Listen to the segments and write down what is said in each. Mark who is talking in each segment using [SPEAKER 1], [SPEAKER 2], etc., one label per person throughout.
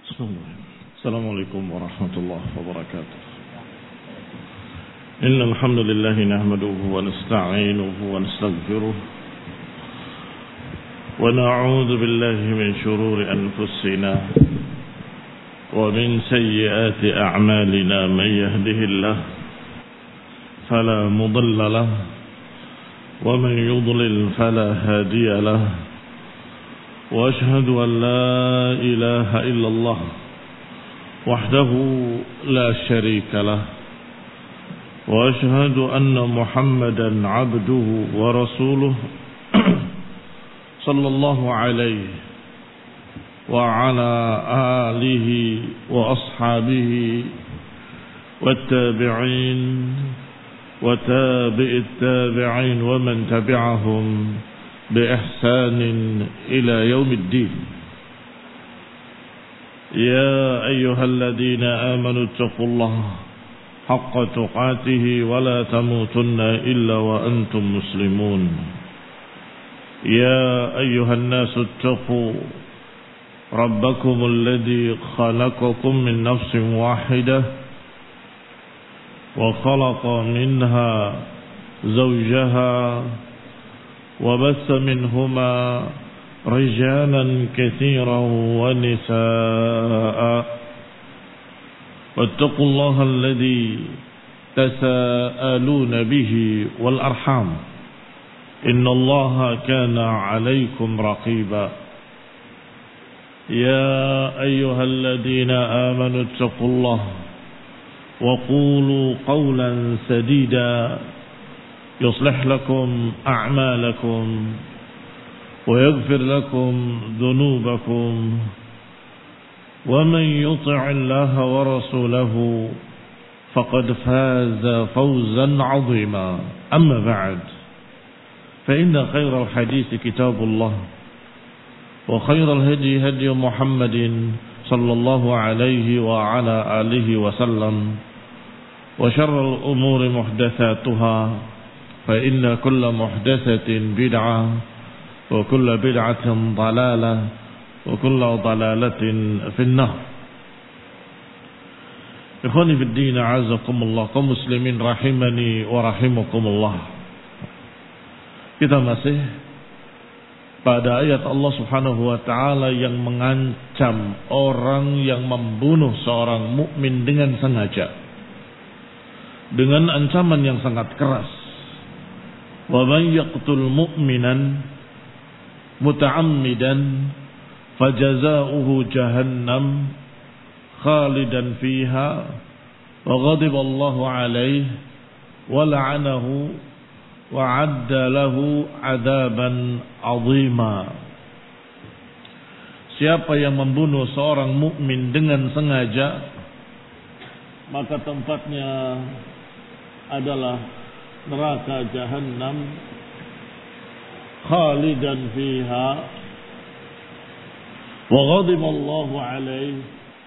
[SPEAKER 1] السلام عليكم ورحمة الله وبركاته. إن الحمد لله نحمده ونستعينه ونستغفره ونعوذ بالله من شرور أنفسنا ومن سيئات أعمالنا. من يهده الله فلا مضل له ومن يضلل فلا هادي له. وأشهد أن لا إله إلا الله وحده لا شريك له. وأشهد أن محمدا عبده ورسوله صلى الله عليه وعلى آله وأصحابه والتابعين وتابع التابعين ومن تبعهم بإحسان إلى يوم الدين. يا أيها الذين آمنوا اتقوا الله حق تقاته ولا تموتن إلا وأنتم مسلمون. يا أيها الناس اتقوا ربكم الذي خلقكم من نفس واحدة وخلق منها زوجها وبث منهما رجالا كثيرا ونساء. واتقوا الله الذي تساءلون به والأرحام إن الله كان عليكم رقيبا. يا أيها الذين آمنوا اتقوا الله وقولوا قولا سديدا يصلح لكم أعمالكم ويغفر لكم ذنوبكم ومن يطع الله ورسوله فقد فاز فوزا عظيما. أما بعد فإن خير الحديث كتاب الله وخير الهدي هدي محمد صلى الله عليه وعلى آله وسلم وشر الأمور محدثاتها فإن كل محدثة بدعة وكل بدعة ضلالة وكل ضلالة في النار. Ikhwani fi din, a'azakumullah, kaum muslimin rahimani wa rahimakumullah. Kita masih pada ayat Allah Subhanahu wa taala yang mengancam orang yang membunuh seorang mukmin dengan sengaja, dengan ancaman yang sangat keras. Wa man yaqtul mu'minan muta'ammidan fajazaohu jahannam khalidan fiha wa ghadiba Allahu alaihi wa la'anahu wa 'adda lahu 'adaban 'azima. Siapa yang membunuh seorang mukmin dengan sengaja, maka tempatnya adalah neraka jahannam khalidan fiha wa ghadiba Allahu alaihi,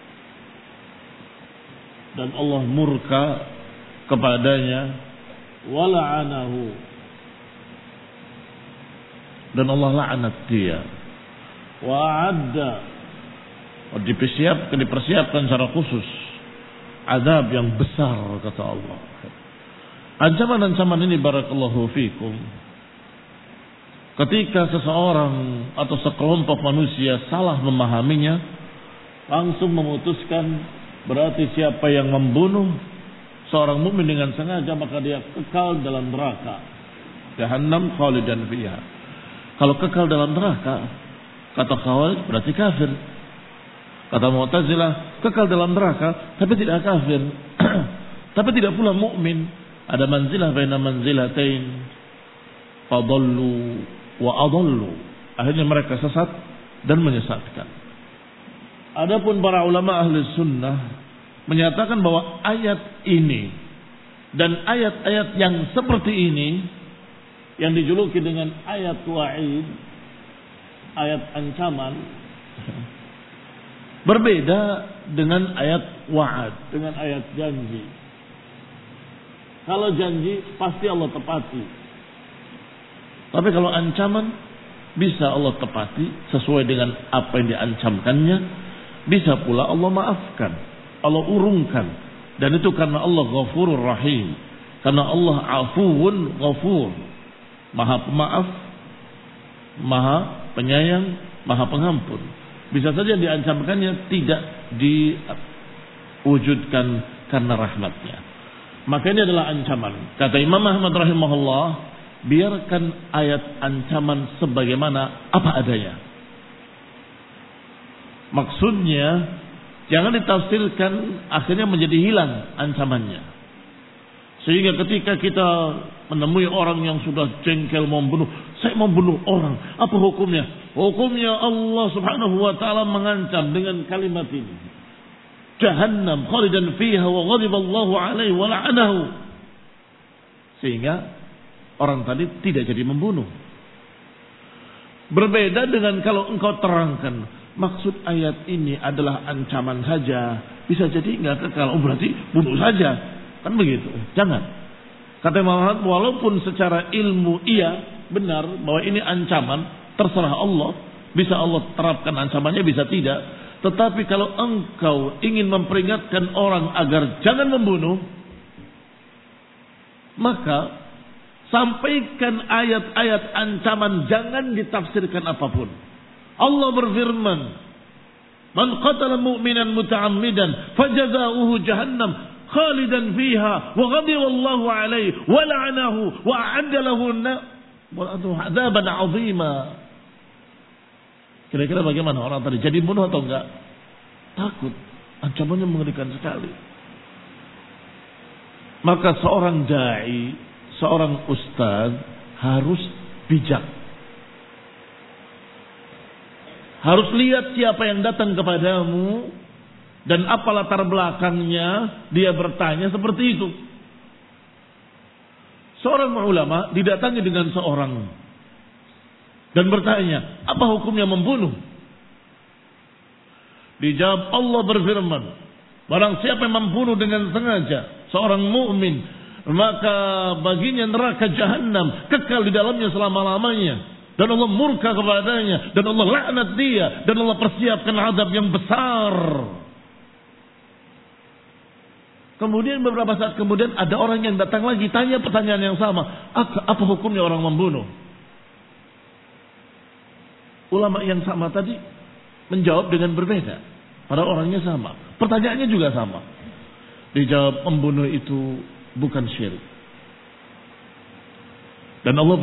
[SPEAKER 1] dan Allah murka kepadanya, wa la'anahu, dan Allah laknat dia, wa adda, dipersiapkan secara khusus azab yang besar, kata Allah. Ancaman-ancaman ini barakallahu fikum, ketika seseorang atau sekelompok manusia salah memahaminya, langsung memutuskan berarti siapa yang membunuh seorang mukmin dengan sengaja maka dia kekal dalam neraka jahannam khalidan fiha. Kalau kekal dalam neraka, kata Khawarij, berarti kafir. Kata Mu'tazilah, kekal dalam neraka tapi tidak kafir. Tapi tidak pula mukmin. Ada manzilah baina manzilatain, fadallu wa adallu. Akhirnya mereka sesat dan menyesatkan. Adapun para ulama ahli sunnah menyatakan bahwa ayat ini dan ayat-ayat yang seperti ini, yang dijuluki dengan ayat wa'id, ayat ancaman, berbeda dengan ayat wa'ad, dengan ayat janji. Kalau janji pasti Allah tepati. Tapi kalau ancaman bisa Allah tepati sesuai dengan apa yang diancamkannya, Bisa pula Allah maafkan, Allah urungkan. Dan itu karena Allah Ghafurur Rahim. Karena Allah Afuwun Ghafur. Maha pemaaf, Maha penyayang, Maha pengampun. Bisa saja diancamkannya tidak diwujudkan karena rahmatnya. Maka ini adalah ancaman. Kata Imam Ahmad rahimahullah, biarkan ayat ancaman sebagaimana apa adanya. Maksudnya jangan ditafsirkan akhirnya menjadi hilang ancamannya. Sehingga ketika kita menemui orang yang sudah jengkel mau membunuh, saya mau bunuh orang, apa hukumnya? Hukumnya Allah Subhanahu wa taala mengancam dengan kalimat ini. Jahannam khalidan fiha wa ghadiba Allahu alaihi wa la'anahu. Sehingga orang tadi tidak jadi membunuh. Berbeda dengan kalau engkau terangkan maksud ayat ini adalah ancaman saja, bisa jadi enggak kekal. Oh, berarti bunuh saja. Kan begitu. Jangan. Kata Imam Ahmad, walaupun secara ilmu iya benar bahwa ini ancaman, terserah Allah, bisa Allah terapkan ancamannya, bisa tidak. Tetapi kalau engkau ingin memperingatkan orang agar jangan membunuh, maka sampaikan ayat-ayat ancaman, jangan ditafsirkan apapun. Allah berfirman, "Man qatala mu'minan muta'ammidan fajaza'uhu jahannam khalidan fiha wa ghadiba Allahu alaihi wa la'anahu wa a'adda lahu adzaban 'azima." Kira-kira bagaimana orang tadi? Jadi bunuh atau enggak? Takut. Ancamannya mengerikan sekali. Maka seorang dai, seorang ustaz harus bijak. Harus lihat siapa yang datang kepadamu dan apa latar belakangnya dia bertanya seperti itu. Seorang ulama didatangi dengan seorang dan bertanya, apa hukumnya membunuh? Dijawab, Allah berfirman, barang siapa yang membunuh dengan sengaja seorang mukmin, maka baginya neraka jahanam, kekal di dalamnya selama-lamanya. Dan Allah murka kepadanya, dan Allah laknat dia, dan Allah persiapkan azab yang besar. Kemudian beberapa saat kemudian ada orang yang datang lagi tanya pertanyaan yang sama, apa hukumnya orang membunuh? Ulama yang sama tadi menjawab dengan berbeda. Pada orangnya sama, pertanyaannya juga sama. Dijawab, membunuh itu bukan syirik. Dan Allah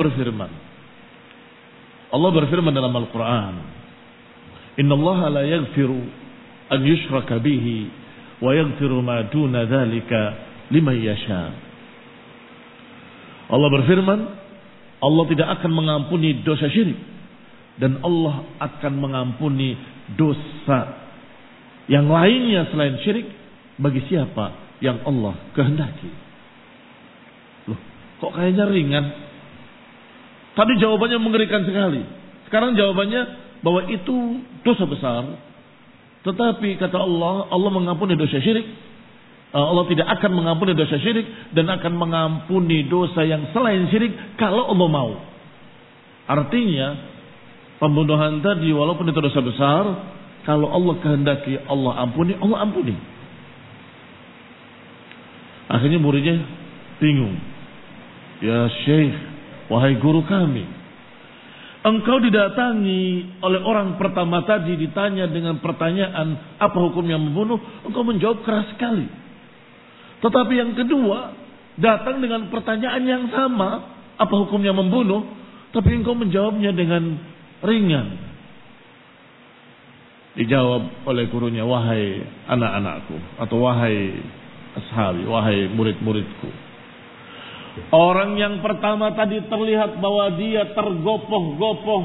[SPEAKER 1] berfirman dalam Al-Quran, Inna Allah la yaghfiru an yushraka bihi wa yaghfiru ma duna dhalika liman yasha. Allah berfirman, Allah tidak akan mengampuni dosa syirik, dan Allah akan mengampuni dosa yang lainnya selain syirik bagi siapa yang Allah kehendaki. Loh, kok kayaknya ringan? Tadi jawabannya mengerikan sekali. Sekarang jawabannya bahwa itu dosa besar. Tetapi kata Allah, Allah mengampuni dosa syirik. Allah tidak akan mengampuni dosa syirik dan akan mengampuni dosa yang selain syirik kalau Allah mau. Artinya pembunuhan tadi walaupun itu dosa besar, kalau Allah kehendaki Allah ampuni, Allah ampuni. Akhirnya muridnya bingung. Ya Syekh, wahai guru kami, engkau didatangi oleh orang pertama tadi, ditanya dengan pertanyaan apa hukumnya membunuh, engkau menjawab keras sekali. Tetapi yang kedua datang dengan pertanyaan yang sama, apa hukumnya membunuh, tapi engkau menjawabnya dengan ringan. Dijawab oleh gurunya, wahai anak-anakku, atau wahai ashabi, wahai murid-muridku, orang yang pertama tadi terlihat bahwa dia tergopoh-gopoh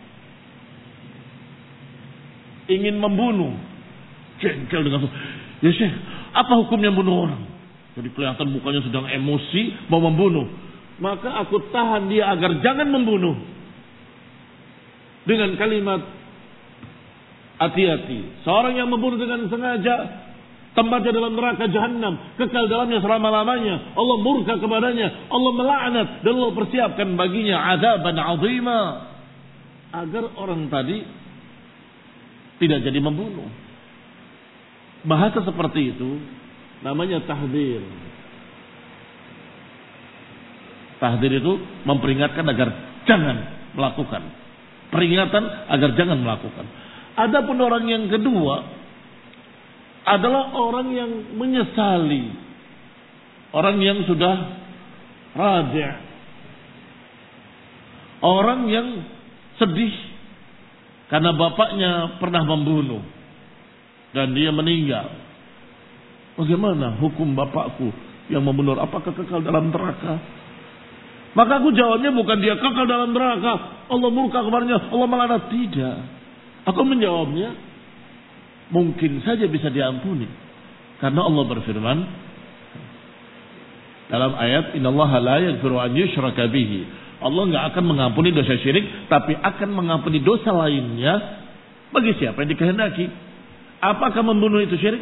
[SPEAKER 1] ingin membunuh, jengkel dengan ya Syekh, apa hukumnya bunuh orang? Jadi kelihatan mukanya sedang emosi mau membunuh. Maka aku tahan dia agar jangan membunuh dengan kalimat hati-hati. Seorang yang membunuh dengan sengaja, tempatnya dalam neraka jahanam, kekal dalamnya selama-lamanya. Allah murka kepadanya, Allah melaknat, dan Allah persiapkan baginya adzaban azima. Agar orang tadi tidak jadi membunuh. bahasa seperti itu namanya tahdzir. Tahdzir itu memperingatkan agar jangan melakukan. Peringatan agar jangan melakukan. Adapun orang yang kedua adalah orang yang menyesali. Orang yang sudah raja'. Orang yang sedih karena bapaknya pernah membunuh dan dia meninggal. Bagaimana hukum bapakku yang membunuh? Apakah kekal dalam neraka? Maka aku jawabnya bukan dia kekal dalam neraka, Allah murka kepadanya, Allah melaknat. Tidak. Aku menjawabnya mungkin saja bisa diampuni. Karena Allah berfirman dalam ayat innallaha la yaghfiru an yushraka bihi. Allah enggak akan mengampuni dosa syirik, tapi akan mengampuni dosa lainnya bagi siapa yang dikehendaki. Apakah membunuh itu syirik?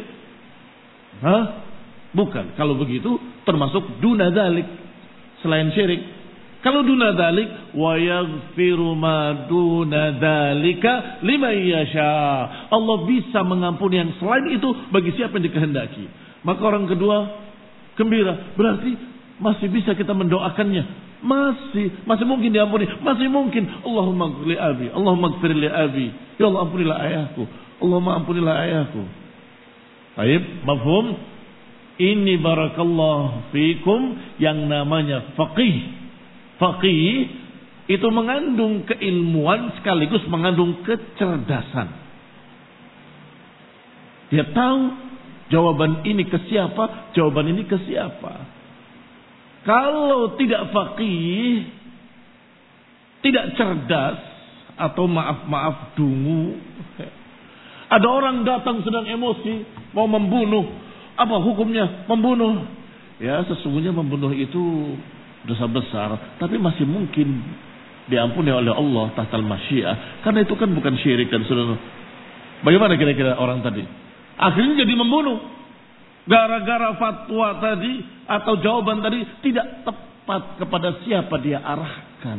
[SPEAKER 1] Bukan. Kalau begitu termasuk duna dzalik, selain syirik. Kalau duna dzalik, wa yaghfiru ma duna dzalika liman yasha. Allah bisa mengampuni yang selain itu bagi siapa yang dikehendaki. Maka orang kedua gembira, berarti masih bisa kita mendoakannya. Masih mungkin diampuni, masih mungkin. Allahumma ighfir li abi, Allahumma ighfir li abi. Ya Allah ampunilah ayahku, Allahumma ampunilah ayahku. Baik, mafhum? Ini barakallahu fikum yang namanya faqih. Faqih itu mengandung keilmuan sekaligus mengandung kecerdasan. Dia tahu jawaban ini ke siapa, jawaban ini ke siapa. Kalau tidak faqih, tidak cerdas, atau maaf dungu. Ada orang datang sedang emosi, mau membunuh. Apa hukumnya? Membunuh. Ya, sesungguhnya membunuh itu dosa besar, tapi masih mungkin diampuni oleh Allah tahtal masyiah. Karena itu kan bukan syirik dan saudara. Bagaimana kira-kira orang tadi? Akhirnya jadi membunuh. Gara-gara fatwa tadi atau jawaban tadi tidak tepat kepada siapa dia arahkan.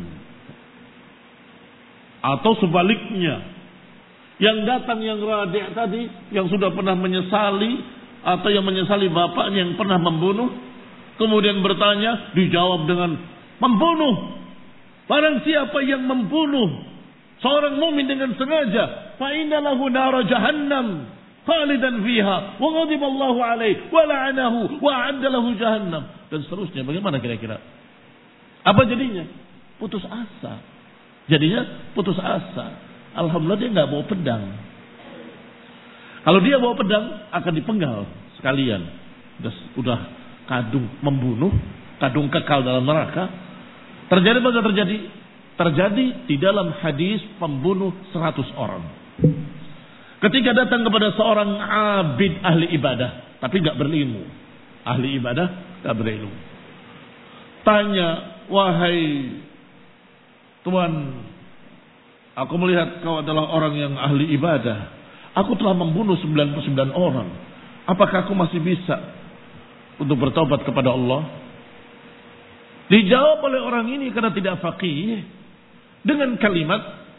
[SPEAKER 1] Atau sebaliknya, yang datang yang radi' tadi, yang sudah pernah menyesali atau yang menyesali bapaknya yang pernah membunuh, kemudian bertanya, dijawab dengan membunuh. Barang siapa yang membunuh seorang mukmin dengan sengaja, fa inna lahu nar jahannam khalidan fiha wa ghadiballahu alaihi wa la'anahu wa a'adda lahu jahannam, dan seterusnya. Bagaimana kira-kira? Apa jadinya? Putus asa. Jadinya putus asa. Alhamdulillah dia enggak bawa pedang. Kalau dia bawa pedang akan dipenggal sekalian. Udah kadung membunuh, kadung kekal dalam neraka. Terjadi apa terjadi? Terjadi di dalam hadis pembunuh 100 orang. Ketika datang kepada seorang abid ahli ibadah, tapi gak berilmu. Ahli ibadah gak berilmu. Tanya, wahai Tuhan, aku melihat kau adalah orang yang ahli ibadah. Aku telah membunuh 99 orang. Apakah aku masih bisa untuk bertobat kepada Allah? Dijawab oleh orang ini karena tidak faqih dengan kalimat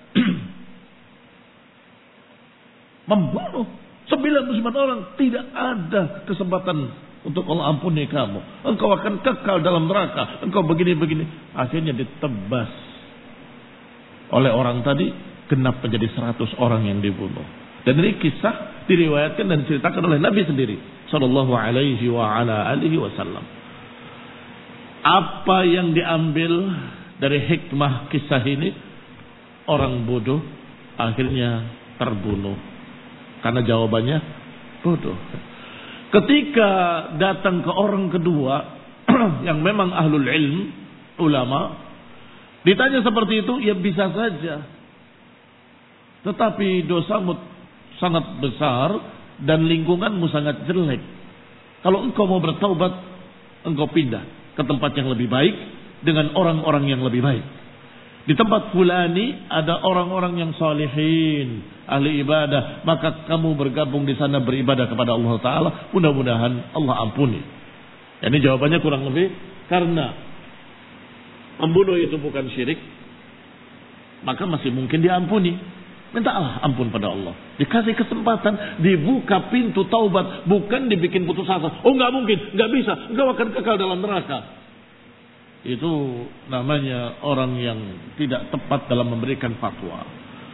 [SPEAKER 1] membunuh 99 orang, tidak ada kesempatan untuk Allah ampuni kamu. Engkau akan kekal dalam neraka. Engkau begini-begini. Akhirnya ditebas oleh orang tadi, genap menjadi 100 orang yang dibunuh. Dan ini kisah diriwayatkan dan diceritakan oleh Nabi sendiri sallallahu alaihi wa ala alihi wasallam. Apa yang diambil dari hikmah kisah ini? Orang bodoh akhirnya terbunuh karena jawabannya bodoh. Ketika datang ke orang kedua yang memang ahlul ilm, ulama, ditanya seperti itu, ya bisa saja. Tetapi dosamu sangat besar dan lingkunganmu sangat jelek. Kalau engkau mau bertaubat, engkau pindah ke tempat yang lebih baik dengan orang-orang yang lebih baik. Di tempat fulani ada orang-orang yang salihin, ahli ibadah, maka kamu bergabung di sana beribadah kepada Allah Ta'ala. Mudah-mudahan Allah ampuni. Ini jawabannya kurang lebih karena membunuh itu bukan syirik, maka masih mungkin diampuni. Mintalah ampun pada Allah. Dikasih kesempatan, dibuka pintu taubat, bukan dibikin putus asa. Oh nggak mungkin, nggak bisa, engkau akan kekal dalam neraka. Itu namanya orang yang tidak tepat dalam memberikan fatwa.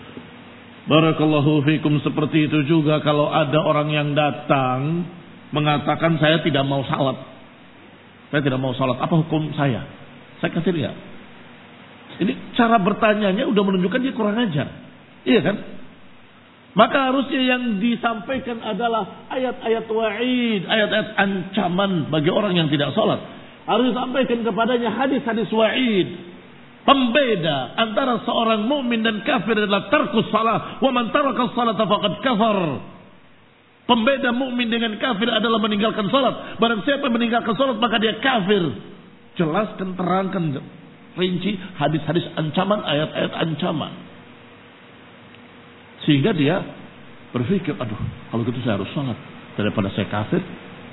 [SPEAKER 1] Barakallahu fikum. Seperti itu juga kalau ada orang yang datang mengatakan saya tidak mau salat. Saya tidak mau salat. Apa hukum saya? Saya kasih lihat. Ini cara bertanyanya udah menunjukkan dia kurang ajar. Iya kan? Maka harusnya yang disampaikan adalah ayat-ayat wa'id, ayat-ayat ancaman bagi orang yang tidak salat. Harus disampaikan kepadanya hadis-hadis wa'id. Pembeda antara seorang mukmin dan kafir adalah tarkus salah. Wa man taraka salata faqad kafar. Pembeda mukmin dengan kafir adalah meninggalkan salat. Barang siapa yang meninggalkan salat maka dia kafir. Jelaskan, terangkan rinci hadis-hadis ancaman, ayat-ayat ancaman. Sehingga dia berpikir, aduh, kalau gitu saya harus salat daripada saya kafir.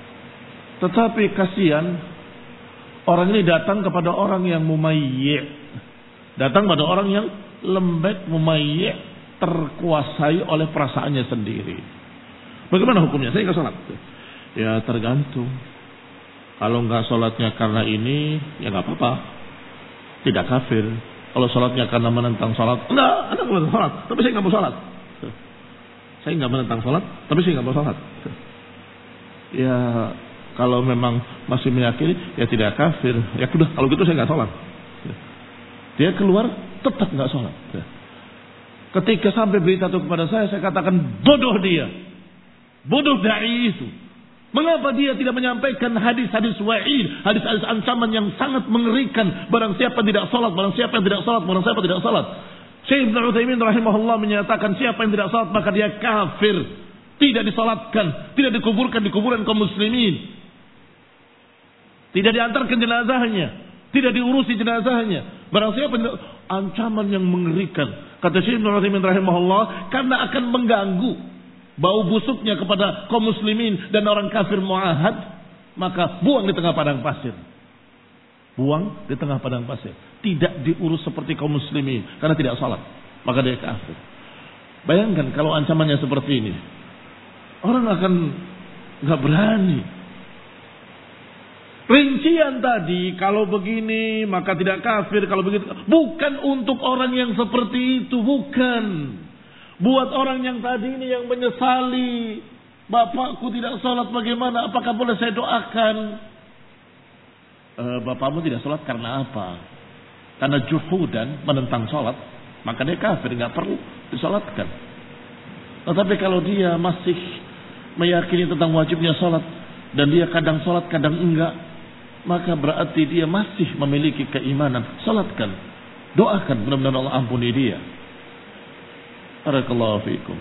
[SPEAKER 1] Tetapi kasihan, orang ini datang kepada orang yang mumayyi', datang pada orang yang lembek, mumayyi', terkuasai oleh perasaannya sendiri. Bagaimana hukumnya? Saya nggak salat. Ya tergantung. Kalau nggak salatnya karena ini, ya nggak apa-apa, tidak kafir. Kalau salatnya karena menentang salat, enggak, Anda nggak menentang salat, tapi saya nggak mau salat. Saya nggak menentang salat, tapi saya nggak mau salat. Ya kalau memang masih meyakini, ya tidak kafir. Ya sudah, kalau gitu saya nggak salat. Dia keluar tetap nggak salat. Ketika sampai berita itu kepada saya katakan bodoh dia, bodoh dai itu. Mengapa dia tidak menyampaikan hadis-hadis wa'id, hadis-hadis ancaman yang sangat mengerikan? Barang siapa tidak salat, barang siapa yang tidak salat, barang siapa tidak salat. Syekh Ibnu Utsaimin rahimahullah menyatakan siapa yang tidak salat maka dia kafir, tidak disalatkan, tidak dikuburkan di kuburan kaum muslimin, tidak diantarkan jenazahnya, tidak diurusi jenazahnya. Barang siapa ancaman yang mengerikan, kata Syekh Ibnu Utsaimin rahimahullah, karena akan mengganggu bau busuknya kepada kaum muslimin dan orang kafir muahad, maka buang di tengah padang pasir. Buang di tengah padang pasir. Tidak diurus seperti kaum muslimin karena tidak salat, maka dia kafir. Bayangkan kalau ancamannya seperti ini, orang akan nggak berani. Rincian tadi, kalau begini maka tidak kafir, kalau begitu, bukan untuk orang yang seperti itu, bukan. Buat orang yang tadi ini yang menyesali, bapakku tidak salat bagaimana, apakah boleh saya doakan? Bapakmu tidak salat karena apa? Karena juhudan, menentang salat, maka dia kafir, nggak perlu disalatkan. Tetapi kalau dia masih meyakini tentang wajibnya salat dan dia kadang salat kadang enggak, maka berarti dia masih memiliki keimanan. Salatkan, doakan, mudah-mudahan Allah ampuni dia. Barakallahu fiikum.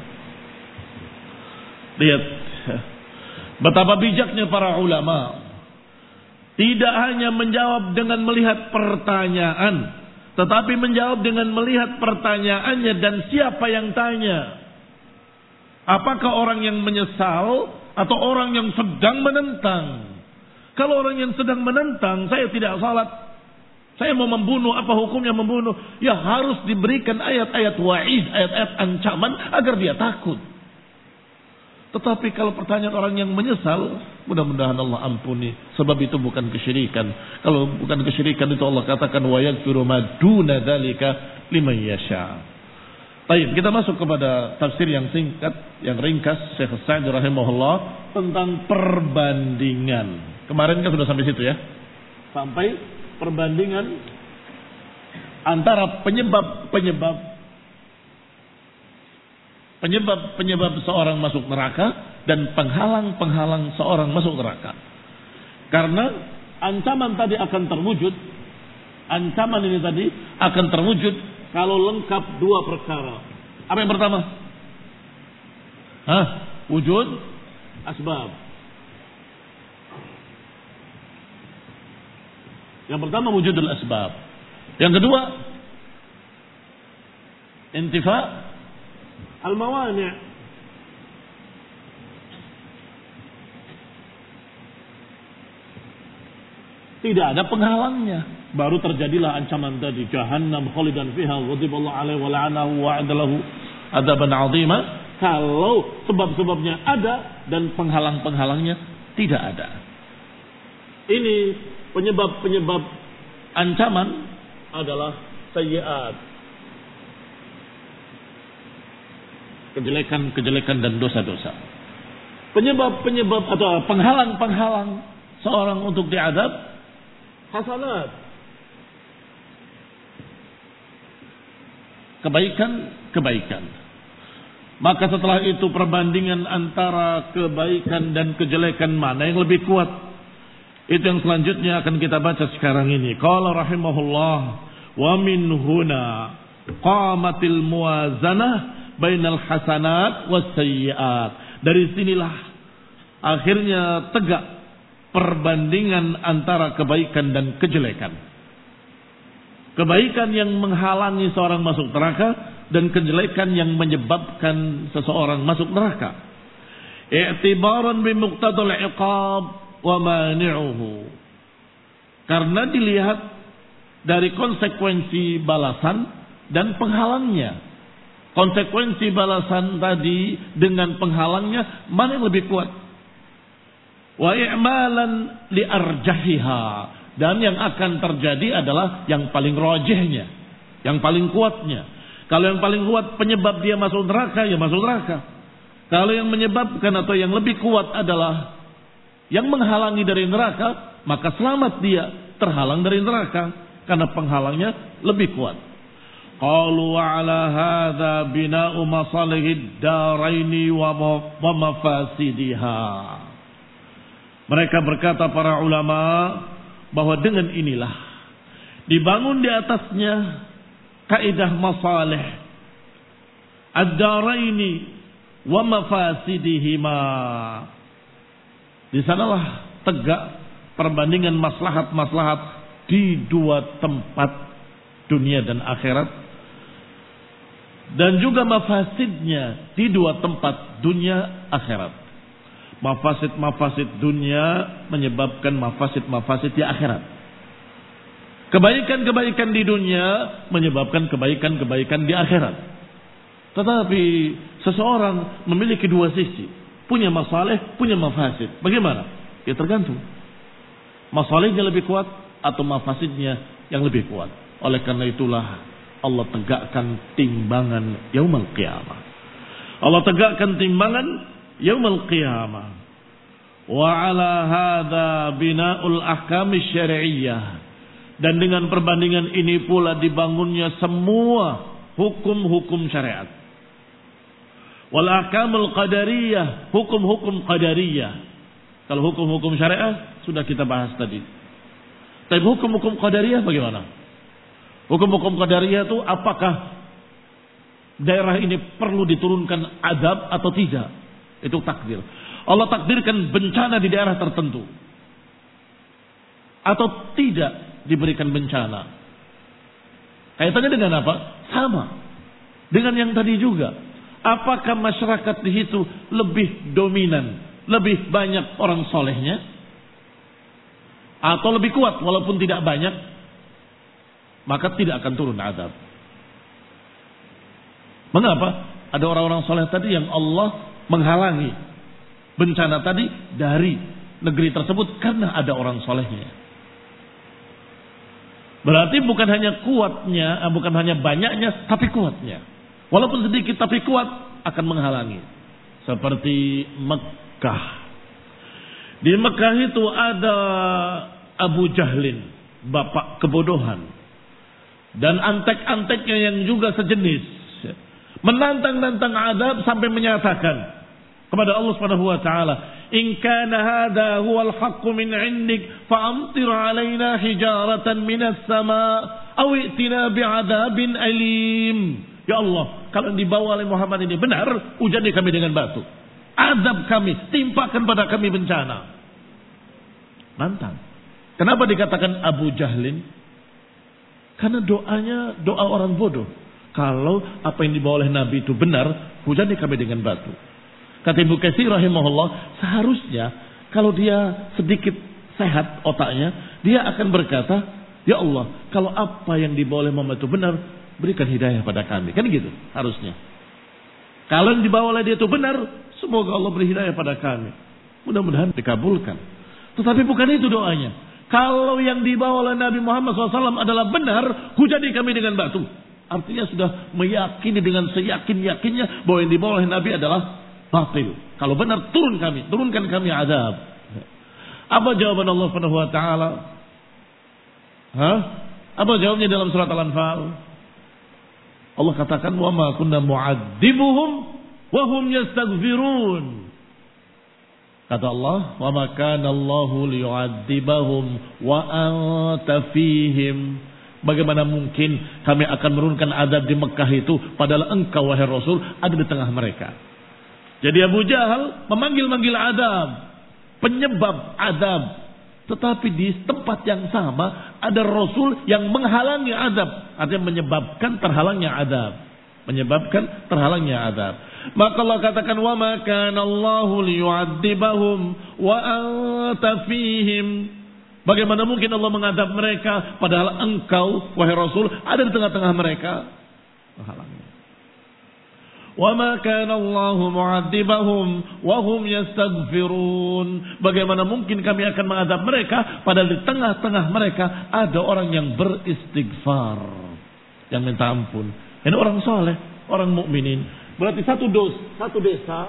[SPEAKER 1] Lihat betapa bijaknya para ulama. Tidak hanya menjawab dengan melihat pertanyaan, tetapi menjawab dengan melihat pertanyaannya dan siapa yang tanya. Apakah orang yang menyesal atau orang yang sedang menentang? Kalau orang yang sedang menentang, saya tidak salat, saya mau membunuh, apa hukumnya membunuh? Ya harus diberikan ayat-ayat wa'id, ayat-ayat ancaman agar dia takut. Tetapi kalau pertanyaan orang yang menyesal, mudah-mudahan Allah ampuni. Sebab itu bukan kesyirikan. Kalau bukan kesyirikan itu Allah katakan wa yaghfiru ma duna dzalika liman yasha. Baik, kita masuk kepada tafsir yang singkat, yang ringkas Syekh Sa'di rahimahullah tentang perbandingan. Kemarin kan sudah sampai situ ya. Sampai perbandingan antara penyebab seorang masuk neraka dan penghalang-penghalang seorang masuk neraka. Karena ancaman tadi akan terwujud, ancaman ini tadi akan terwujud kalau lengkap dua perkara. Apa yang pertama? Wujud asbab. Yang pertama wujudul asbab. Yang kedua intifa al-mawani'. Tidak ada penghalangnya, baru terjadilah ancaman tadi, jahannam khalidan fiha ghadiballahu alaihi wa la'anahu wa adalahu adzaban 'azima, kalau sebab-sebabnya ada dan penghalang-penghalangnya tidak ada. Ini penyebab-penyebab ancaman adalah sayyi'at, kejelekan-kejelekan dan dosa-dosa. Penyebab-penyebab atau penghalang-penghalang seorang untuk diadab, hasanat, kebaikan-kebaikan. Maka setelah itu perbandingan antara kebaikan dan kejelekan mana yang lebih kuat? Itu yang selanjutnya akan kita baca sekarang ini. Qala rahimahullah, wa min huna qamatil muwazanah bainal hasanat was sayyiat. Dari sinilah akhirnya tegak perbandingan antara kebaikan dan kejelekan. Kebaikan yang menghalangi seorang masuk neraka dan kejelekan yang menyebabkan seseorang masuk neraka. I'tibaran bi muqtadal iqab wa mani'uhu. Karena dilihat dari konsekuensi balasan dan penghalangnya. Konsekuensi balasan tadi dengan penghalangnya mana yang lebih kuat? Wa i'malan li arjahiha, dan yang akan terjadi adalah yang paling rajihnya, yang paling kuatnya. Kalau yang paling kuat penyebab dia masuk neraka, ya masuk neraka. Kalau yang menyebabkan atau yang lebih kuat adalah yang menghalangi dari neraka, maka selamat dia terhalang dari neraka karena penghalangnya lebih kuat. Qalu wa ala hadza bina'u masalihid daraini wa mafasidiha. Mereka berkata para ulama bahwa dengan inilah dibangun di atasnya kaidah masalih ad-daraini wa mafasidihima. Di sanalah tegak perbandingan maslahat-maslahat di dua tempat, dunia dan akhirat. Dan juga mafasidnya di dua tempat, dunia akhirat. Mafasid-mafasid dunia menyebabkan mafasid-mafasid di akhirat. Kebaikan-kebaikan di dunia menyebabkan kebaikan-kebaikan di akhirat. Tetapi seseorang memiliki dua sisi, punya masalih, punya mafasid. Bagaimana? Ya tergantung. Masalihnya lebih kuat atau mafasidnya yang lebih kuat. Oleh karena itulah Allah tegakkan timbangan yaumul qiyamah. Allah tegakkan timbangan yaumul qiyamah. Wa ala hadza bina'ul ahkam syar'iyyah. Dan dengan perbandingan ini pula dibangunnya semua hukum-hukum syariat. Wal ahkamul qadariyah, hukum-hukum qadariyah. Kalau hukum-hukum syariah sudah kita bahas tadi. Tapi hukum-hukum qadariyah bagaimana? Hukum-hukum qadariyah itu apakah daerah ini perlu diturunkan azab atau tidak? Itu takdir. Allah takdirkan bencana di daerah tertentu atau tidak diberikan bencana. Kaitannya dengan apa? Sama dengan yang tadi juga. Apakah masyarakat di situ lebih dominan, lebih banyak orang solehnya, atau lebih kuat walaupun tidak banyak? Maka tidak akan turun azab. Mengapa? Ada orang-orang soleh tadi yang Allah menghalangi bencana tadi dari negeri tersebut karena ada orang solehnya. Berarti bukan hanya kuatnya, bukan hanya banyaknya, tapi kuatnya. Walaupun sedikit tapi kuat akan menghalangi. Seperti Mekah. Di Mekah itu ada Abu Jahlin, bapak kebodohan. Dan antek-anteknya yang juga sejenis. Menantang-nantang azab sampai menyatakan kepada Allah Subhanahu wa taala, "In kana hadha huwal haqqu min 'indik fa'amtir 'alaina hijaratan minas sama' aw i'tina bi'adzabin alim." Ya Allah, kalau dibawa oleh Muhammad ini benar, ujani kami dengan batu. Azab kami, timpakan pada kami bencana. Nantang. Kenapa dikatakan Abu Jahlin? Karena doanya doa orang bodoh. Kalau apa yang dibawa oleh Nabi itu benar, hujani kami dengan batu. Kata Ibnu Katsir rahimahullah, seharusnya kalau dia sedikit sehat otaknya, dia akan berkata, ya Allah, kalau apa yang dibawa oleh Muhammad itu benar, berikan hidayah pada kami. Kan gitu harusnya. Kalau yang dibawa oleh dia itu benar, semoga Allah beri hidayah pada kami. Mudah-mudahan dikabulkan. Tetapi bukan itu doanya. Kalau yang dibawa oleh Nabi Muhammad SAW adalah benar, hujani kami dengan batu. Artinya sudah meyakini dengan seyakin-yakinnya bahwa yang dibawa oleh Nabi adalah batil. Kalau benar, turunkan kami azab. Apa jawaban Allah Subhanahu wa taala? Apa jawabnya dalam surat Al-Anfal? Allah katakan, "Wa ma kunna mu'adzibuhum wa hum yastaghfirun." Kata Allah, "Wa ma kana Allahu liyu'adzibahum wa anta fihim." Bagaimana mungkin kami akan menurunkan azab di Mekah itu padahal engkau wahai Rasul ada di tengah mereka. Jadi Abu Jahal memanggil-manggil azab, penyebab azab. Tetapi di tempat yang sama ada Rasul yang menghalangi azab. Artinya menyebabkan terhalangnya azab. Maka Allah katakan, "Wa ma kana Allahu liyu'adzibahum wa anta fihim." Bagaimana mungkin Allah mengadab mereka padahal engkau wahai Rasul ada di tengah-tengah mereka? Menghalangi. Wa ma kana Allahu mu'adzibahum wa hum yastaghfirun. Bagaimana mungkin kami akan mengadab mereka padahal di tengah-tengah mereka ada orang yang beristighfar, yang minta ampun. Ini orang saleh, orang mukminin. Berarti satu desa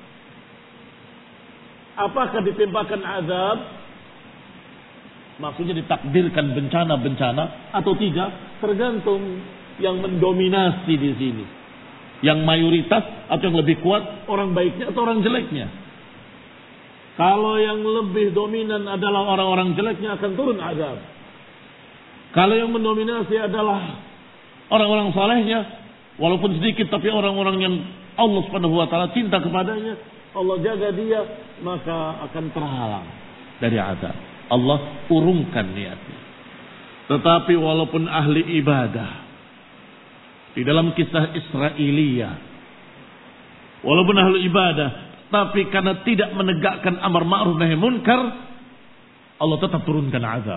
[SPEAKER 1] apakah ditimpakan azab? Maksudnya ditakdirkan bencana-bencana atau tidak? Tergantung yang mendominasi di sini. Yang mayoritas atau yang lebih kuat orang baiknya atau orang jeleknya. Kalau yang lebih dominan adalah orang-orang jeleknya akan turun azab. Kalau yang mendominasi adalah orang-orang salehnya, walaupun sedikit tapi orang-orang yang Allah Subhanahu wa taala cinta kepadanya, Allah jaga dia, maka akan terhalang dari azab. Allah urungkan niatnya. Tetapi walaupun ahli ibadah di dalam kisah Israiliyah, walaupun ahli ibadah, tapi karena tidak menegakkan amar ma'ruf nahi munkar, Allah tetap turunkan azab.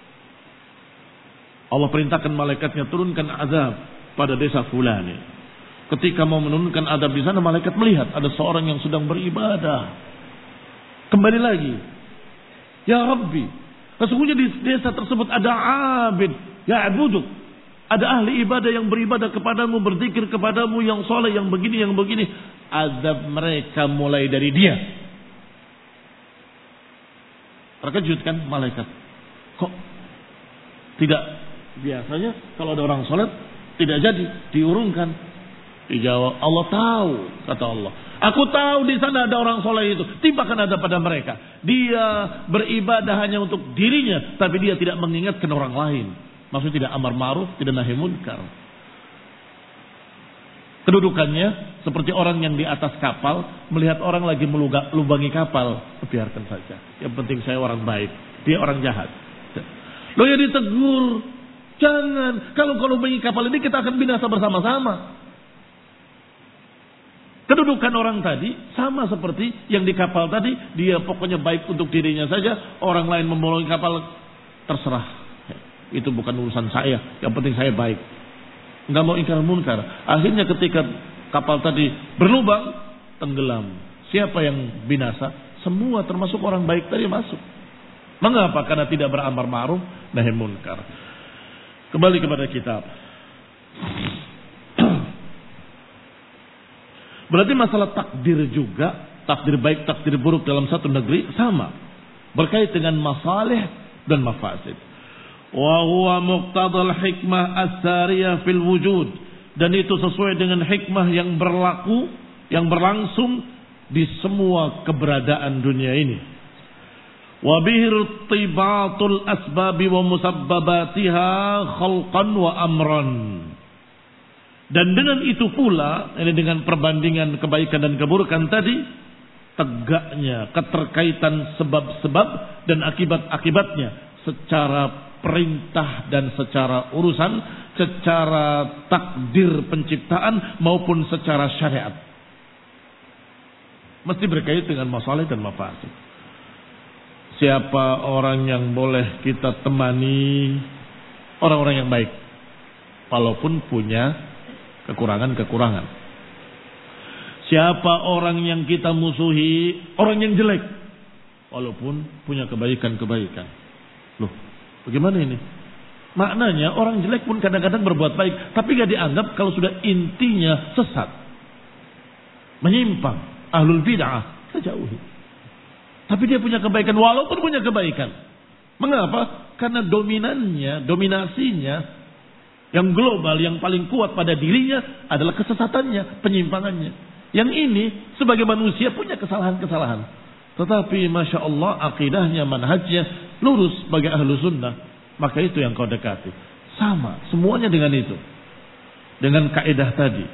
[SPEAKER 1] Allah perintahkan malaikatnya turunkan azab pada desa fulani. Ketika mau menurunkan azab di sana, malaikat melihat ada seorang yang sedang beribadah. Kembali lagi, ya Rabbi, sesungguhnya di desa tersebut ada abid, ya abuduk. Ada ahli ibadah yang beribadah kepadamu, berzikir kepadamu, yang soleh, yang begini, yang begini. Azab mereka mulai dari dia. Terkejut kan malaikat. Kok tidak biasanya kalau ada orang soleh tidak jadi diurungkan? Dijawab, Allah tahu, kata Allah. Aku tahu di sana ada orang soleh itu. Timpakan ada pada mereka. Dia beribadah hanya untuk dirinya, tapi dia tidak mengingatkan orang lain. Maksudnya tidak amar ma'ruf, tidak nahi munkar. Kedudukannya seperti orang yang di atas kapal melihat orang lagi melubangi kapal, biarkan saja. Yang penting saya orang baik, dia orang jahat. Loh ya ditegur, jangan. Kalau lubangi kapal ini kita akan binasa bersama-sama. Kedudukan orang tadi sama seperti yang di kapal tadi, dia pokoknya baik untuk dirinya saja, orang lain membolongi kapal terserah. Itu bukan urusan saya, yang penting saya baik. Enggak mau ingkar munkar. Akhirnya ketika kapal tadi berlubang, tenggelam. Siapa yang binasa? Semua termasuk orang baik tadi masuk. Mengapa? Karena tidak beramar ma'ruf nahi munkar. Kembali kepada kitab. Berarti masalah takdir juga, takdir baik, takdir buruk dalam satu negeri sama. Berkait dengan masalih dan mafasid. Wa huwa muqtadal hikmah as-sariyah fil wujud, dan itu sesuai dengan hikmah yang berlaku, yang berlangsung di semua keberadaan dunia ini. Wa bihi irtibatul asbabi wa musabbabatiha khalqan wa amran. Dan dengan itu pula, ini dengan perbandingan kebaikan dan keburukan tadi, tegaknya keterkaitan sebab-sebab dan akibat-akibatnya secara perintah dan secara urusan, secara takdir penciptaan maupun secara syariat. Mesti berkait dengan masalah dan mafasid. Siapa orang yang boleh kita temani? Orang-orang yang baik, walaupun punya kekurangan-kekurangan. Siapa orang yang kita musuhi? Orang yang jelek. Walaupun punya kebaikan-kebaikan. Loh, bagaimana ini? Maknanya orang jelek pun kadang-kadang berbuat baik. Tapi gak dianggap kalau sudah intinya sesat. Menyimpang. Ahlul bid'ah. Kita jauhi. Tapi dia punya kebaikan. Walaupun punya kebaikan. Mengapa? Karena dominasinya yang global, yang paling kuat pada dirinya adalah kesesatannya, penyimpangannya. Yang ini sebagai manusia punya kesalahan-kesalahan. Tetapi Masya Allah akidahnya, manhajnya lurus bagi ahlu sunnah. Maka itu yang kau dekati. Sama, semuanya dengan itu. Dengan kaidah tadi.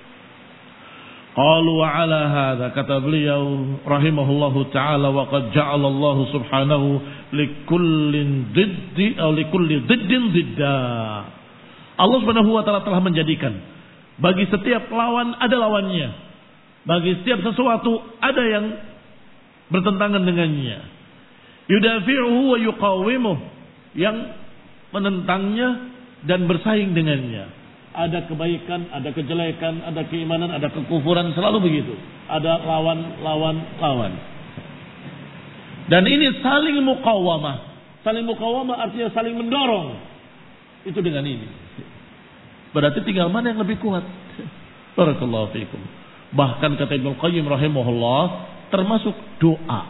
[SPEAKER 1] Qalu wa ala hadha, kata beliau rahimahullahu ta'ala, wa qad ja'ala Allah subhanahu likullin diddi atau likulli diddin didda. Allah subhanahu wa ta'ala telah menjadikan bagi setiap lawan ada lawannya. Bagi setiap sesuatu ada yang bertentangan dengannya. Yudafi'uhu wa yuqawimuh, yang menentangnya dan bersaing dengannya. Ada kebaikan, ada kejelekan, ada keimanan, ada kekufuran, selalu begitu. Ada lawan. Dan ini saling muqawamah. Saling muqawamah artinya saling mendorong. Itu dengan ini. Berarti tinggal mana yang lebih kuat. Barakallahu fiikum. Bahkan kata Ibnu Qayyim rahimahullah, termasuk doa.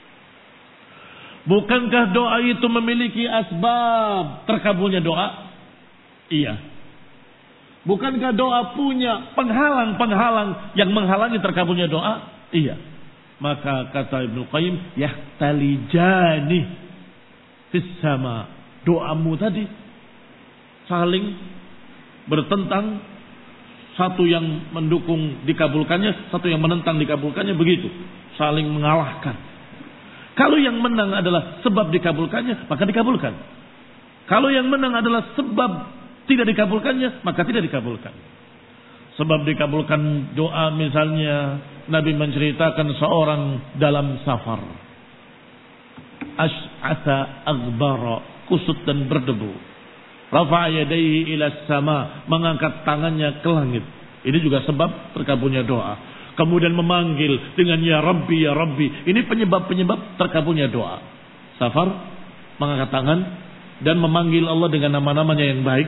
[SPEAKER 1] Bukankah doa itu memiliki asbab terkabulnya doa? Iya. Bukankah doa punya penghalang-penghalang yang menghalangi terkabulnya doa? Iya. Maka kata Ibnu Qayyim, yahtalijani fis sama. Doamu tadi saling bertentang. Satu yang mendukung dikabulkannya, satu yang menentang dikabulkannya, begitu. Saling mengalahkan. Kalau yang menang adalah sebab dikabulkannya, maka dikabulkan. Kalau yang menang adalah sebab tidak dikabulkannya, maka tidak dikabulkan. Sebab dikabulkan doa, misalnya Nabi menceritakan seorang dalam safar. Ash'atha aghbara, kusut dan berdebu. Rafa'a yadayhi ila sama, mengangkat tangannya ke langit. Ini juga sebab terkabulnya doa. Kemudian memanggil dengan ya Rabbi, ya Rabbi. Ini penyebab-penyebab terkabulnya doa. Safar, mengangkat tangan dan memanggil Allah dengan nama-namanya yang baik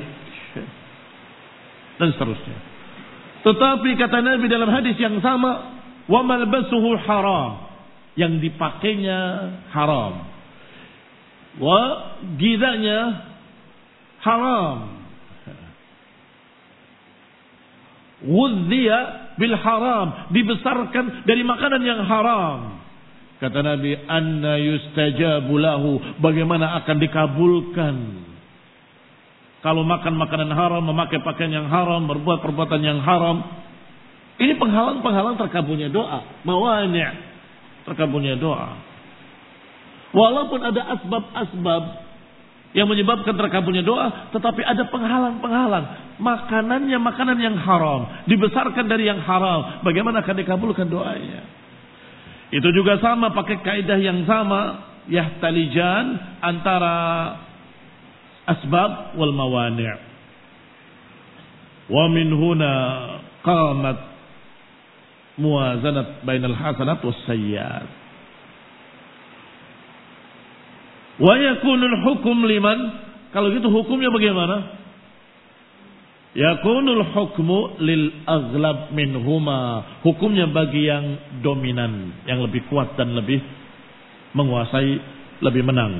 [SPEAKER 1] dan seterusnya. Tetapi kata Nabi dalam hadis yang sama, wa malbasuhu haram, yang dipakainya haram. Wa gidanya haram. Wudhiya bil haram, dibesarkan dari makanan yang haram. Kata Nabi, anna yustajabu lahu, bagaimana akan dikabulkan kalau makan makanan haram, memakai pakaian yang haram, berbuat perbuatan yang haram. Ini penghalang-penghalang terkabulnya doa, mawani' terkabulnya doa. Walaupun ada asbab-asbab yang menyebabkan terkabulnya doa, tetapi ada penghalang-penghalang. Makanannya makanan yang haram, dibesarkan dari yang haram. Bagaimana akan dikabulkan doanya? Itu juga sama, pakai kaidah yang sama, yahtalijan, antara asbab wal mawani'. Wa min huna qamat muwazanat bainal hasanat was sayyiat. Wa yakunul hukum liman, kalau gitu hukumnya bagaimana? Yakunul hukmu lil aghlab minhuma, hukumnya bagi yang dominan, yang lebih kuat dan lebih menguasai, lebih menang.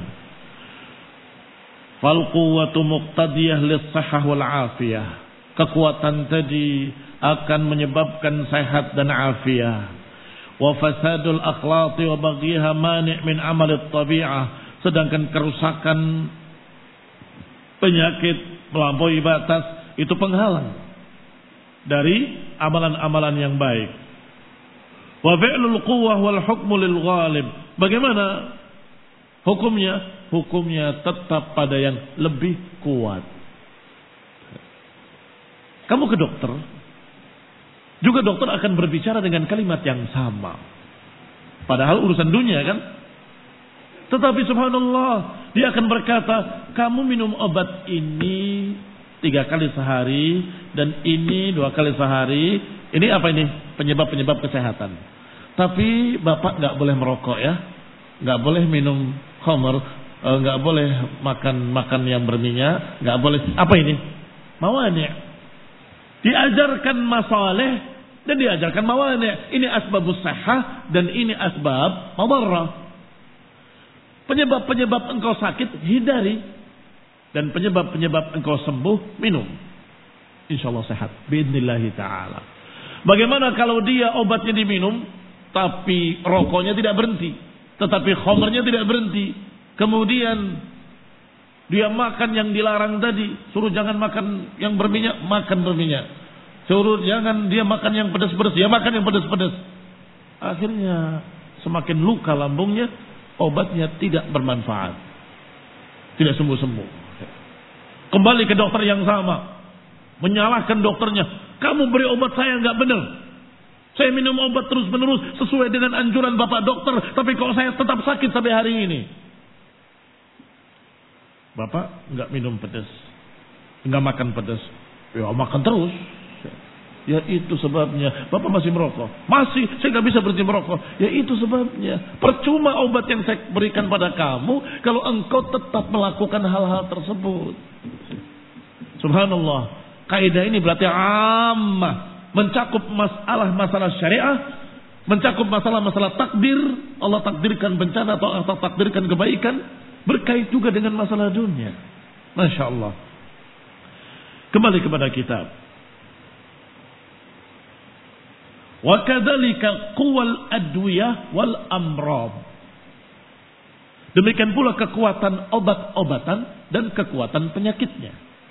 [SPEAKER 1] Fal quwwatu muqtadiyah lis sihhah wal afiyah, kekuatan tadi akan menyebabkan sehat dan afiah. Wa fasadul akhlaqi wa baghiha mani' min amalit tabi'ah, sedangkan kerusakan, penyakit, melampaui batas, itu penghalang dari amalan-amalan yang baik. Wa fi'lul quwwah wal hukmu lil ghalib, bagaimana hukumnya? Hukumnya tetap pada yang lebih kuat. Kamu ke dokter, juga dokter akan berbicara dengan kalimat yang sama. Padahal urusan dunia kan. Tetapi subhanallah, dia akan berkata, kamu minum obat ini 3 kali sehari dan ini 2 kali sehari. Ini apa ini? penyebab-penyebab kesehatan. Tapi bapak nggak boleh merokok ya, nggak boleh minum khamr, nggak boleh makan yang berminyak, nggak boleh apa ini? Mawani'. Diajarkan masalih dan diajarkan mawani'. Ini asbabus sihah dan ini asbab madarrah. Penyebab-penyebab engkau sakit hindari dan penyebab-penyebab engkau sembuh minum. Insyaallah sehat biidznillah taala. Bagaimana kalau dia obatnya diminum tapi rokoknya tidak berhenti, tetapi khamrnya tidak berhenti. Kemudian dia makan yang dilarang tadi, suruh jangan makan yang berminyak, makan berminyak. Suruh jangan dia makan yang pedas-pedas, dia makan yang pedas-pedas. Akhirnya semakin luka lambungnya, obatnya tidak bermanfaat. Tidak sembuh-sembuh. Kembali ke dokter yang sama. Menyalahkan dokternya. Kamu beri obat saya nggak benar. Saya minum obat terus-menerus sesuai dengan anjuran Bapak dokter. Tapi kok saya tetap sakit sampai hari ini. Bapak nggak minum pedas. Nggak makan pedas. Ya makan terus. Ya itu sebabnya. Bapak masih merokok. Masih, saya nggak bisa berhenti merokok. Ya itu sebabnya. Percuma obat yang saya berikan pada kamu kalau engkau tetap melakukan hal-hal tersebut. Subhanallah. Kaidah ini berarti ammah, mencakup masalah syariah, mencakup masalah takdir. Allah takdirkan bencana atau Allah takdirkan kebaikan, berkait juga dengan masalah dunia. Masya Allah. Kembali kepada kitab. Wa kadzalika quwwal adwiyah wal amrad. Demikian pula kekuatan obat-obatan dan kekuatan penyakitnya.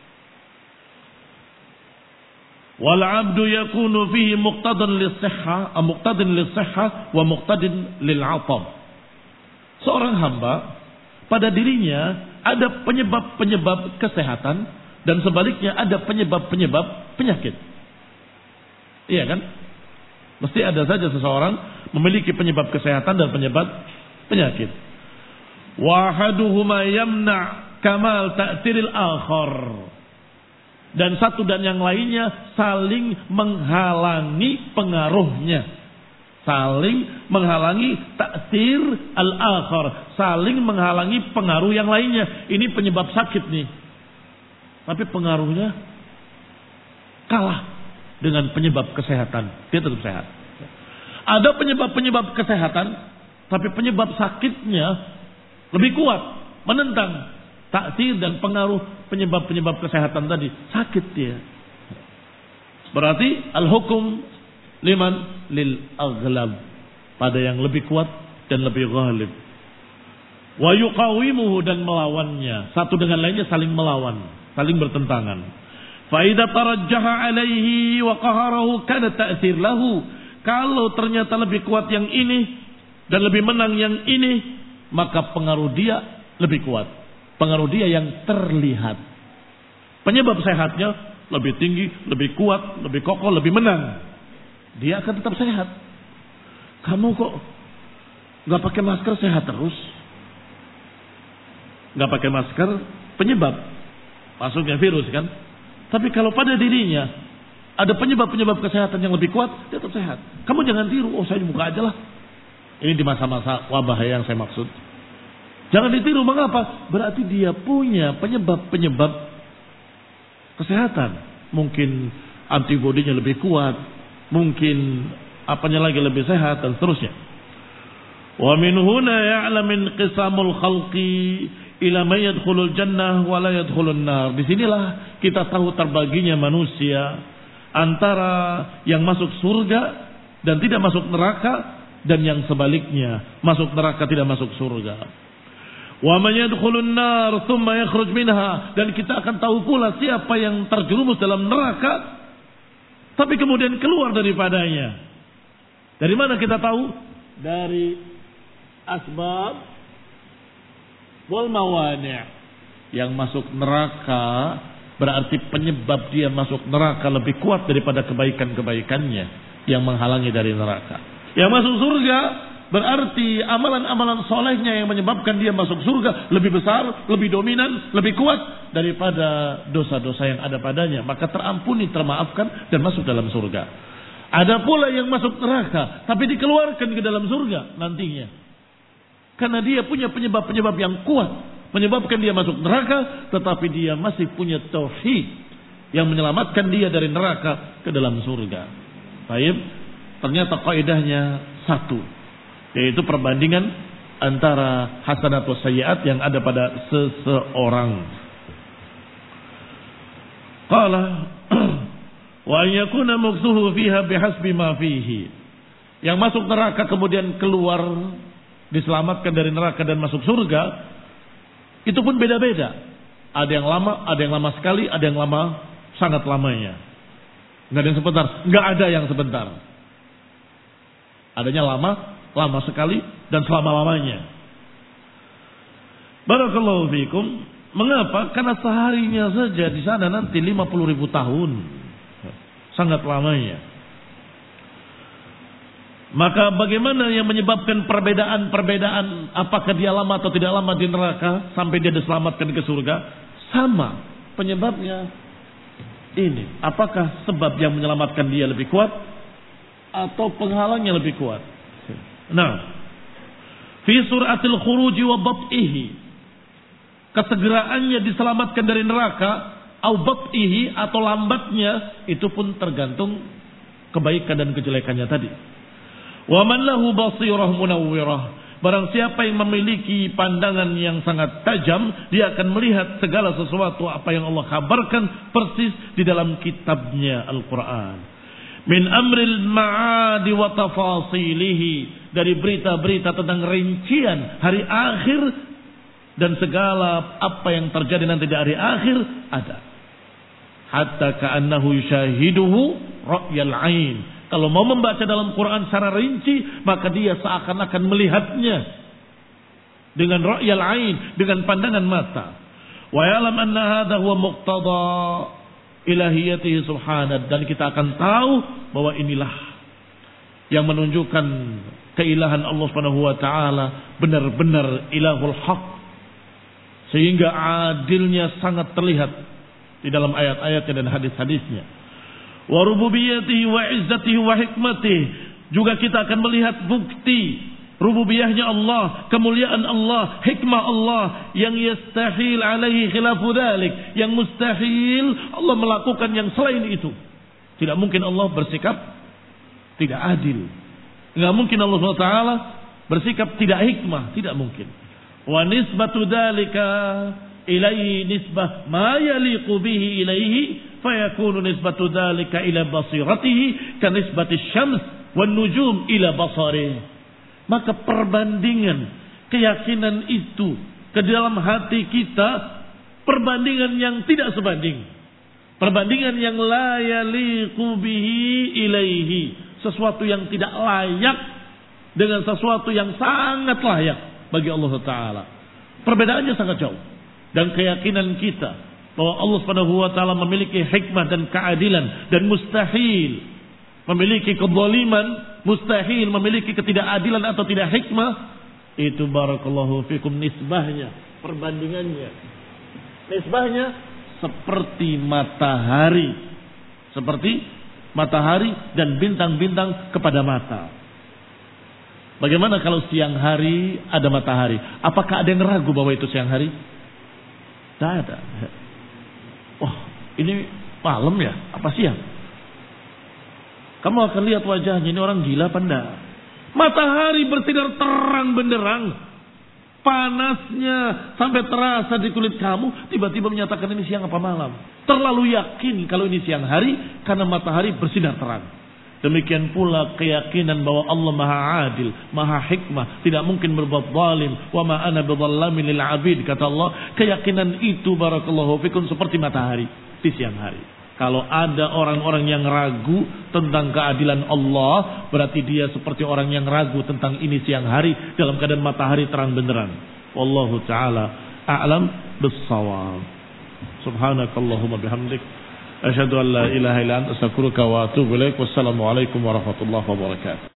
[SPEAKER 1] Wal 'abdu yakunu fihi muqtadan lis-sihhah wa muqtadin lil-'atab. Seorang hamba pada dirinya ada penyebab-penyebab kesehatan dan sebaliknya ada penyebab-penyebab penyakit. Iya kan? Mesti ada saja seseorang memiliki penyebab kesehatan dan penyebab penyakit. Wahaduhuma yamna' kamal ta'thiril akhar. Dan satu dan yang lainnya saling menghalangi pengaruhnya. Saling menghalangi ta'thir al-akhar. Saling menghalangi pengaruh yang lainnya. Ini penyebab sakit nih. Tapi pengaruhnya kalah dengan penyebab kesehatan. Dia tetap sehat. Ada penyebab-penyebab kesehatan, tapi penyebab sakitnya lebih kuat, menentang taksir dan pengaruh penyebab-penyebab kesehatan tadi. Sakit dia. Berarti al-hukum liman lil aghlab, pada yang lebih kuat dan lebih ghalib. Wa yuqawimuhu, dan melawannya. Satu dengan lainnya saling melawan, saling bertentangan. Fa idza tarajjaha alaihi wa qaharahu kana ta'sir lahu. Kalau ternyata lebih kuat yang ini dan lebih menang yang ini, maka pengaruh dia lebih kuat. Pengaruh dia yang terlihat. Penyebab sehatnya lebih tinggi, lebih kuat, lebih kokoh, lebih menang. Dia akan tetap sehat. Kamu kok gak pakai masker sehat terus? Gak pakai masker penyebab masuknya virus kan? Tapi kalau pada dirinya ada penyebab-penyebab kesehatan yang lebih kuat, dia tetap sehat. Kamu jangan tiru, oh saya buka aja lah. Ini di masa-masa wabah yang saya maksud. Jangan ditiru, mengapa? Berarti dia punya penyebab-penyebab kesehatan. Mungkin antibodinya lebih kuat, mungkin apanya lagi lebih sehat, dan seterusnya. Wa min huna ya'lam inqisamul khalqi ila may yadkhulul jannah wa la yadkhulun nar. Disinilah kita tahu terbaginya manusia antara yang masuk surga dan tidak masuk neraka, dan yang sebaliknya, masuk neraka tidak masuk surga. Wa may yadkhulun nar thumma yakhruj minha, dan kita akan tahu pula siapa yang terjerumus dalam neraka tapi kemudian keluar daripadanya. Dari mana kita tahu? Dari asbab wal mawani'. Yang masuk neraka berarti penyebab dia masuk neraka lebih kuat daripada kebaikan-kebaikannya yang menghalangi dari neraka. Yang masuk surga berarti amalan-amalan solehnya yang menyebabkan dia masuk surga lebih besar, lebih dominan, lebih kuat daripada dosa-dosa yang ada padanya. Maka terampuni, termaafkan, dan masuk dalam surga. Ada pula yang masuk neraka, tapi dikeluarkan ke dalam surga nantinya. Karena dia punya penyebab-penyebab yang kuat, menyebabkan dia masuk neraka, tetapi dia masih punya tauhid yang menyelamatkan dia dari neraka ke dalam surga. Baik, ternyata kaidahnya satu, yaitu perbandingan antara hasanat wa sayyiat yang ada pada seseorang. Qala wa yakuna muksuhu fiha bihasbi ma fihi. Yang masuk neraka kemudian keluar, diselamatkan dari neraka dan masuk surga, itu pun beda-beda. Ada yang lama sekali, ada yang lama sangat lamanya. Enggak ada yang sebentar, enggak ada yang sebentar. Adanya lama sekali dan selama-lamanya. Barakallahu fiikum. Mengapa? Karena seharinya saja di sana nanti 50.000 tahun. Sangat lamanya. Maka bagaimana yang menyebabkan perbedaan apakah dia lama atau tidak lama di neraka sampai dia diselamatkan ke surga? Sama penyebabnya ini. Apakah sebab yang menyelamatkan dia lebih kuat atau penghalangnya lebih kuat? Nah, fi suratil khuruji wa bat'ihi, kesegeraannya diselamatkan dari neraka, au bat'ihi atau lambatnya, itu pun tergantung kebaikan dan kejelekannya tadi. Wa man lahu basirah munawwirah, barang siapa yang memiliki pandangan yang sangat tajam, dia akan melihat segala sesuatu apa yang Allah kabarkan persis di dalam kitabnya Al-Quran. Min amril ma'adi wa tafasilihi, dari berita-berita tentang rincian hari akhir dan segala apa yang terjadi nanti di hari akhir ada. Hatta ka'annahu yushahiduhu ra'yal 'ain. Kalau mau membaca dalam Quran secara rinci, maka dia seakan-akan melihatnya dengan ra'yal 'ain, dengan pandangan mata. Wa ya'lam anna hadha huwa muqtada ilahiyatihi subhanahu, dan kita akan tahu bahwa inilah yang menunjukkan keilahan Allah Subhanahu wa taala, benar-benar ilahul haq, sehingga adilnya sangat terlihat di dalam ayat-ayatnya dan hadis-hadisnya. Wa rububiyyatihi wa izzatihi wa hikmatihi, juga kita akan melihat bukti rububiyahnya Allah, kemuliaan Allah, hikmah Allah yang yastahil alaihi khilafu dzalik, yang mustahil Allah melakukan yang selain itu. Tidak mungkin Allah bersikap tidak adil. Enggak mungkin Allah SWT bersikap tidak hikmah, tidak mungkin. Wa nisbatu dzalika ilaihi nisbah ma yaliqu bihi ilaihi, fayakunu nisbatu dzalika ila basiratihi ka nisbati syams wan nujum ila basarihi. Maka perbandingan keyakinan itu ke dalam hati kita, perbandingan yang tidak sebanding, perbandingan yang la yaliqu bihi ilaihi, sesuatu yang tidak layak dengan sesuatu yang sangat layak bagi Allah Ta'ala. Perbedaannya sangat jauh. Dan keyakinan kita bahwa Allah Subhanahu wa taala memiliki hikmah dan keadilan, dan mustahil memiliki kezaliman, mustahil memiliki ketidakadilan atau tidak hikmah, itu barakallahu fikum nisbahnya, perbandingannya. Nisbahnya seperti matahari dan bintang-bintang kepada mata. Bagaimana kalau siang hari ada matahari? Apakah ada yang ragu bahwa itu siang hari? Tidak ada. Wah, ini malam ya? Apa siang? Kamu akan lihat wajahnya, ini orang gila apa enggak? Matahari bersinar terang benderang, panasnya sampai terasa di kulit kamu, tiba-tiba menyatakan ini siang apa malam. Terlalu yakin kalau ini siang hari karena matahari bersinar terang. Demikian pula keyakinan bahwa Allah Maha Adil, Maha Hikmah, tidak mungkin berbuat zalim. Wa ma ana bidzallamin lil 'abid, kata Allah. Keyakinan itu barakallahu fikum seperti matahari di siang hari. Kalau ada orang-orang yang ragu tentang keadilan Allah, berarti dia seperti orang yang ragu tentang ini siang hari dalam keadaan matahari terang benderang. Wallahu taala a'lam bis-shawab. Subhanakallahumma bihamdik, asyhadu an la ilaha illa anta astaghfiruka wa atubu ilaik. Wassalamu alaikum warahmatullahi wabarakatuh.